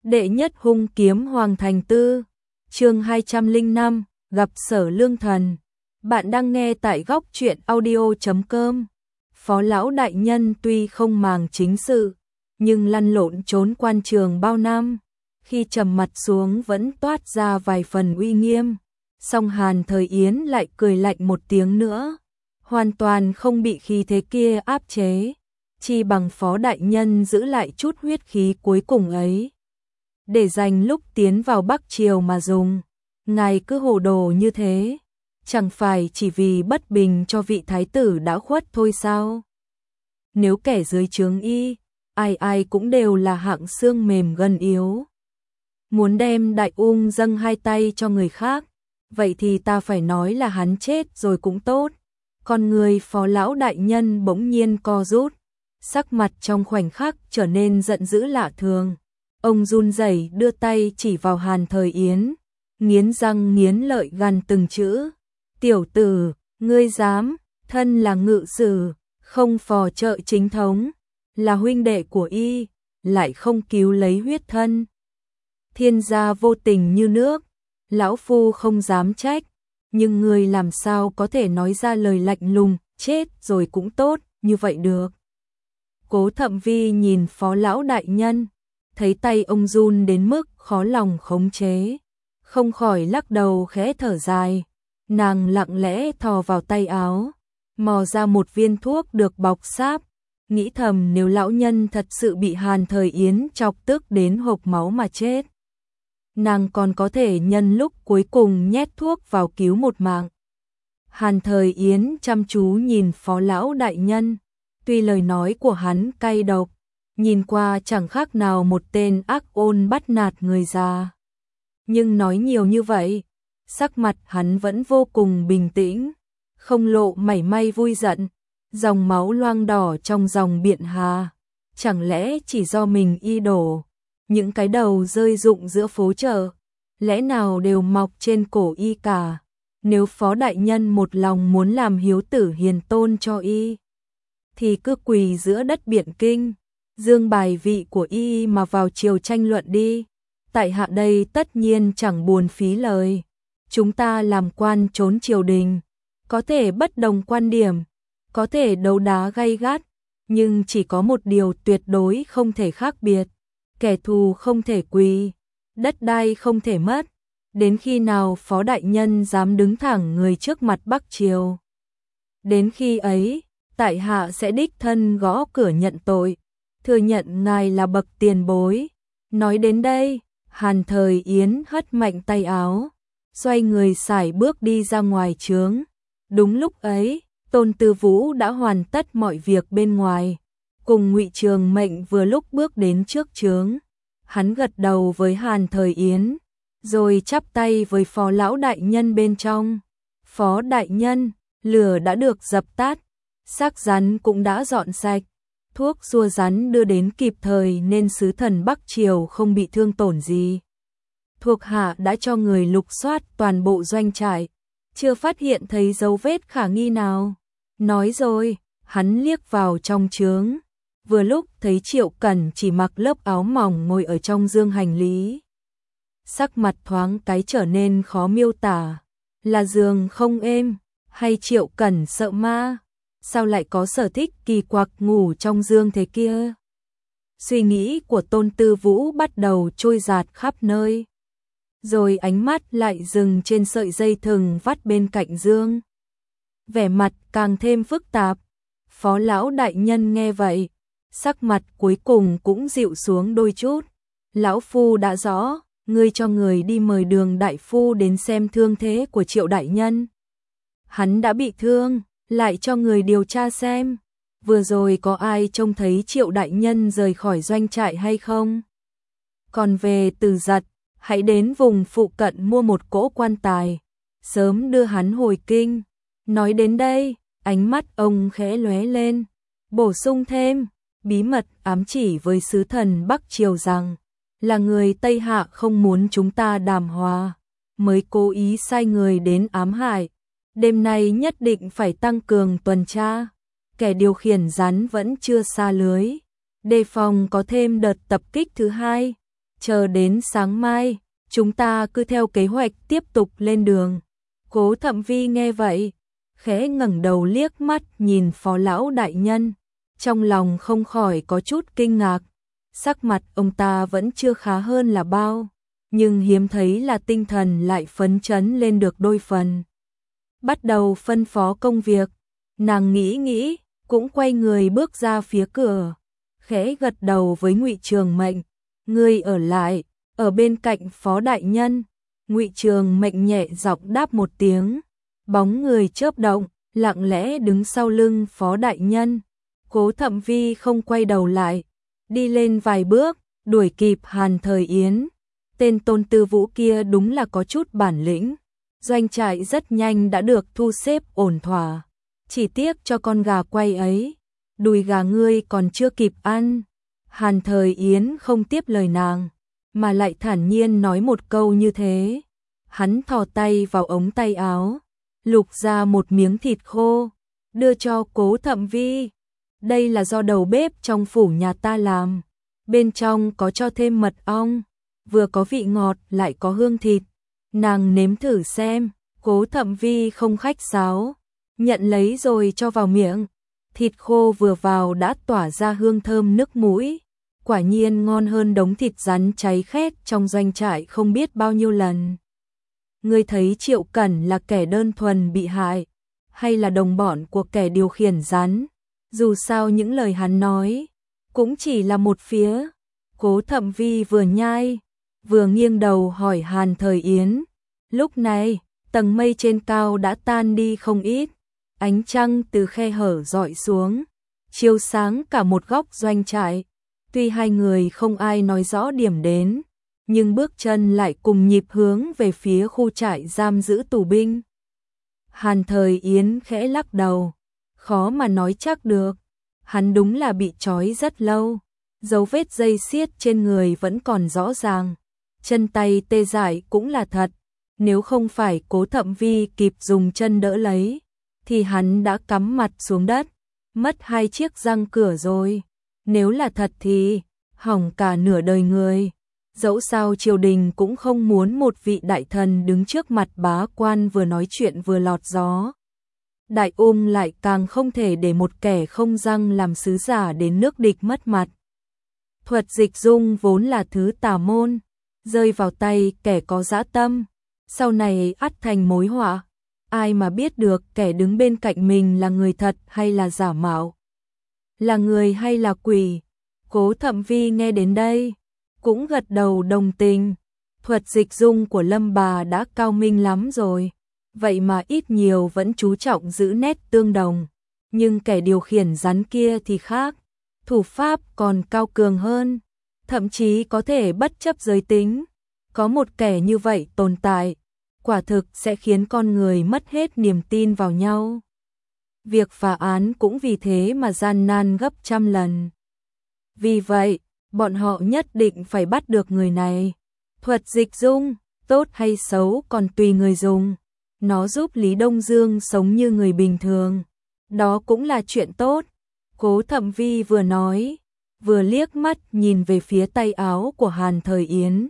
Đệ nhất hung kiếm Hoàng Thành Tư, chương 205, gặp Sở Lương Thần. Bạn đang nghe tại góc truyện audio.com. Phó lão đại nhân tuy không màng chính sự, nhưng lăn lộn trốn quan trường bao năm, khi trầm mặt xuống vẫn toát ra vài phần uy nghiêm. Song Hàn Thời Yến lại cười lạnh một tiếng nữa, hoàn toàn không bị khí thế kia áp chế, chi bằng phó đại nhân giữ lại chút huyết khí cuối cùng ấy, để dành lúc tiến vào Bắc Triều mà dùng. Ngài cứ hồ đồ như thế, chẳng phải chỉ vì bất bình cho vị thái tử đã khuất thôi sao? Nếu kẻ dưới trướng y, ai ai cũng đều là hạng xương mềm gân yếu, muốn đem đại ung dâng hai tay cho người khác, vậy thì ta phải nói là hắn chết rồi cũng tốt. Con người phó lão đại nhân bỗng nhiên co rút, sắc mặt trong khoảnh khắc trở nên giận dữ lạ thường. Ông run rẩy đưa tay chỉ vào Hàn Thời Yến, nghiến răng nghiến lợi gằn từng chữ. Tiểu tử, ngươi dám, thân là ngự sử, không phò trợ chính thống, là huynh đệ của y, lại không cứu lấy huyết thân. Thiên gia vô tình như nước, lão phu không dám trách, nhưng ngươi làm sao có thể nói ra lời lạnh lùng, chết rồi cũng tốt, như vậy được. Cố Thậm Vi nhìn phó lão đại nhân, thấy tay ông run đến mức khó lòng khống chế, không khỏi lắc đầu khẽ thở dài. Nàng lặng lẽ thò vào tay áo, mò ra một viên thuốc được bọc sáp, nghĩ thầm nếu lão nhân thật sự bị Hàn Thời Yến chọc tức đến hộc máu mà chết, nàng còn có thể nhân lúc cuối cùng nhét thuốc vào cứu một mạng. Hàn Thời Yến chăm chú nhìn phó lão đại nhân, tuy lời nói của hắn cay độc, nhìn qua chẳng khác nào một tên ác ôn bắt nạt người già, nhưng nói nhiều như vậy, sắc mặt hắn vẫn vô cùng bình tĩnh, không lộ mảy may vui giận. Dòng máu loang đỏ trong dòng biển Hà, chẳng lẽ chỉ do mình y đổ? Những cái đầu rơi rụng giữa phố chợ, lẽ nào đều mọc trên cổ y cả? Nếu phó đại nhân một lòng muốn làm hiếu tử hiền tôn cho y, thì cứ quỳ giữa đất biển Kinh, dương bài vị của y mà vào triều tranh luận đi. Tại hạ đây tất nhiên chẳng buồn phí lời. Chúng ta làm quan trốn triều đình, có thể bất đồng quan điểm, có thể đấu đá gay gắt, nhưng chỉ có một điều tuyệt đối không thể khác biệt. Kẻ thù không thể quỳ, đất đai không thể mất. Đến khi nào phó đại nhân dám đứng thẳng người trước mặt Bắc Triều, đến khi ấy, tại hạ sẽ đích thân gõ cửa nhận tội, thừa nhận ngài là bậc tiền bối. Nói đến đây, Hàn Thời Yến hất mạnh tay áo, xoay người sải bước đi ra ngoài trướng. Đúng lúc ấy, Tôn Tư Vũ đã hoàn tất mọi việc bên ngoài, cùng Ngụy Trường Mệnh vừa lúc bước đến trước trướng. Hắn gật đầu với Hàn Thời Yến, rồi chắp tay với phó lão đại nhân bên trong. Phó đại nhân, lửa đã được dập tắt, xác rắn cũng đã dọn sạch, thuốc xua rắn đưa đến kịp thời nên sứ thần Bắc Triều không bị thương tổn gì. Thuộc hạ đã cho người lục soát toàn bộ doanh trại, chưa phát hiện thấy dấu vết khả nghi nào. Nói rồi, hắn liếc vào trong trướng, vừa lúc thấy Triệu Cẩn chỉ mặc lớp áo mỏng ngồi ở trong dương hành lý. Sắc mặt thoáng cái trở nên khó miêu tả, là giường không êm, hay Triệu Cẩn sợ ma, sao lại có sở thích kỳ quặc ngủ trong giường thế kia. Suy nghĩ của Tôn Tư Vũ bắt đầu trôi dạt khắp nơi, rồi ánh mắt lại dừng trên sợi dây thừng vắt bên cạnh giường. Vẻ mặt càng thêm phức tạp. Phó lão đại nhân nghe vậy, sắc mặt cuối cùng cũng dịu xuống đôi chút. Lão phu đã rõ, ngươi cho người đi mời Đường đại phu đến xem thương thế của Triệu đại nhân. Hắn đã bị thương, lại cho người điều tra xem, vừa rồi có ai trông thấy Triệu đại nhân rời khỏi doanh trại hay không? Còn về Từ Giật, hãy đến vùng phụ cận mua một cỗ quan tài, sớm đưa hắn hồi kinh. Nói đến đây, ánh mắt ông khẽ lóe lên, bổ sung thêm, bí mật ám chỉ với sứ thần Bắc Triều rằng, là người Tây Hạ không muốn chúng ta đàm hòa, mới cố ý sai người đến ám hại. Đêm nay nhất định phải tăng cường tuần tra, kẻ điều khiển rắn vẫn chưa xa lưới, đề phòng có thêm đợt tập kích thứ hai. chờ đến sáng mai, chúng ta cứ theo kế hoạch tiếp tục lên đường. Cố Thậm Vi nghe vậy, khẽ ngẩng đầu liếc mắt nhìn Phó lão đại nhân, trong lòng không khỏi có chút kinh ngạc. Sắc mặt ông ta vẫn chưa khá hơn là bao, nhưng hiếm thấy là tinh thần lại phấn chấn lên được đôi phần. Bắt đầu phân phó công việc, nàng nghĩ nghĩ, cũng quay người bước ra phía cửa, khẽ gật đầu với Ngụy Trường Mệnh, "Ngươi ở lại, ở bên cạnh Phó đại nhân." Ngụy Trường Mệnh nhẹ giọng đáp một tiếng, bóng người chớp động, lặng lẽ đứng sau lưng Phó đại nhân. Cố Thậm Vi không quay đầu lại, đi lên vài bước, đuổi kịp Hàn Thời Yến. Tên Tôn Tư Vũ kia đúng là có chút bản lĩnh. Doanh trại rất nhanh đã được thu xếp ổn thỏa, chỉ tiếc cho con gà quay ấy, đùi gà ngươi còn chưa kịp ăn. Hàn Thời Yến không tiếp lời nàng, mà lại thản nhiên nói một câu như thế. Hắn thò tay vào ống tay áo, lục ra một miếng thịt khô, đưa cho Cố Thậm Vi. "Đây là do đầu bếp trong phủ nhà ta làm, bên trong có cho thêm mật ong, vừa có vị ngọt lại có hương thịt, nàng nếm thử xem." Cố Thậm Vi không khách sáo, nhận lấy rồi cho vào miệng. Thịt khô vừa vào đã tỏa ra hương thơm nức mũi, quả nhiên ngon hơn đống thịt rắn cháy khét trong doanh trại không biết bao nhiêu lần. "Ngươi thấy Triệu Cẩn là kẻ đơn thuần bị hại, hay là đồng bọn của kẻ điều khiển rắn? Dù sao những lời hắn nói cũng chỉ là một phía." Cố Thậm Vi vừa nhai, vừa nghiêng đầu hỏi Hàn Thời Yến. Lúc này, tầng mây trên cao đã tan đi không ít, ánh trăng từ khe hở rọi xuống, chiếu sáng cả một góc doanh trại. Tuy hai người không ai nói rõ điểm đến, nhưng bước chân lại cùng nhịp hướng về phía khu trại giam giữ tù binh. Hàn Thời Yến khẽ lắc đầu, khó mà nói chắc được, hắn đúng là bị trói rất lâu, dấu vết dây xiết trên người vẫn còn rõ ràng, chân tay tê dại cũng là thật, nếu không phải Cố Thậm Vi kịp dùng chân đỡ lấy, thì hắn đã cắm mặt xuống đất, mất 2 chiếc răng cửa rồi. Nếu là thật thì hỏng cả nửa đời người. Dẫu sao triều đình cũng không muốn một vị đại thần đứng trước mặt bá quan vừa nói chuyện vừa lọt gió. Đại lại càng không thể để một kẻ không răng làm sứ giả đến nước địch mất mặt. Thuật dịch dung vốn là thứ tà môn, rơi vào tay kẻ có dã tâm, sau này ắt thành mối họa. Ai mà biết được kẻ đứng bên cạnh mình là người thật hay là giả mạo, là người hay là quỷ. Cố Thậm Vi nghe đến đây, cũng gật đầu đồng tình. Thuật dịch dung của Lâm bà đã cao minh lắm rồi, vậy mà ít nhiều vẫn chú trọng giữ nét tương đồng. Nhưng kẻ điều khiển rắn kia thì khác, thủ pháp còn cao cường hơn, thậm chí có thể bất chấp giới tính. Có một kẻ như vậy tồn tại, quả thực sẽ khiến con người mất hết niềm tin vào nhau. Việc phá án cũng vì thế mà gian nan gấp trăm lần. Vì vậy, bọn họ nhất định phải bắt được người này. Thuật dịch dung, tốt hay xấu còn tùy người dùng. Nó giúp Lý Đông Dương sống như người bình thường. Đó cũng là chuyện tốt. Cố Thậm Vi vừa nói, vừa liếc mắt nhìn về phía tay áo của Hàn Thời Yến.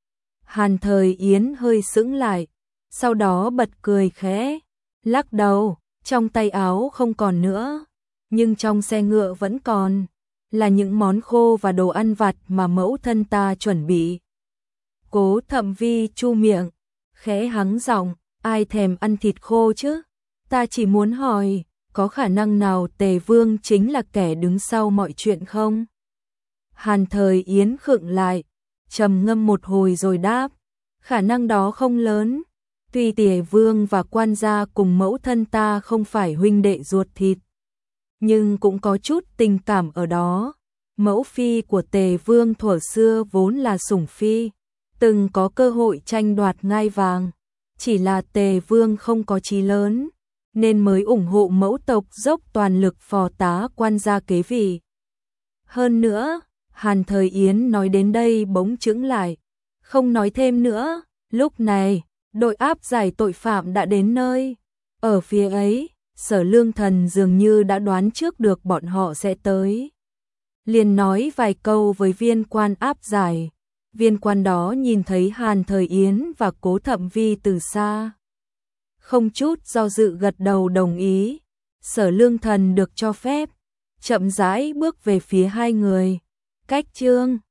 Hàn Thời Yến hơi sững lại, sau đó bật cười khẽ, lắc đầu, trong tay áo không còn nữa, nhưng trong xe ngựa vẫn còn, là những món khô và đồ ăn vặt mà mẫu thân ta chuẩn bị. Cố Thậm Vi chu miệng, khẽ hắng giọng, ai thèm ăn thịt khô chứ? Ta chỉ muốn hỏi, có khả năng nào Tề Vương chính là kẻ đứng sau mọi chuyện không? Hàn Thời Yến khựng lại, trầm ngâm một hồi rồi đáp, khả năng đó không lớn. Tuy Tề Vương và quan gia cùng mẫu thân ta không phải huynh đệ ruột thịt, nhưng cũng có chút tình cảm ở đó. Mẫu phi của Tề Vương thuở xưa vốn là sủng phi, từng có cơ hội tranh đoạt ngai vàng, chỉ là Tề Vương không có chí lớn, nên mới ủng hộ mẫu tộc dốc toàn lực phò tá quan gia kế vị. Hơn nữa, Hàn Thời Yến nói đến đây bỗng chững lại, không nói thêm nữa. Lúc này, đội áp giải tội phạm đã đến nơi. Ở phía ấy, Sở Lương Thần dường như đã đoán trước được bọn họ sẽ tới. Liền nói vài câu với viên quan áp giải, Viên quan đó nhìn thấy Hàn Thời Yến và Cố Thậm Vi từ xa. Không chút do dự gật đầu đồng ý. Sở Lương Thần được cho phép, chậm rãi bước về phía hai người. Cách chương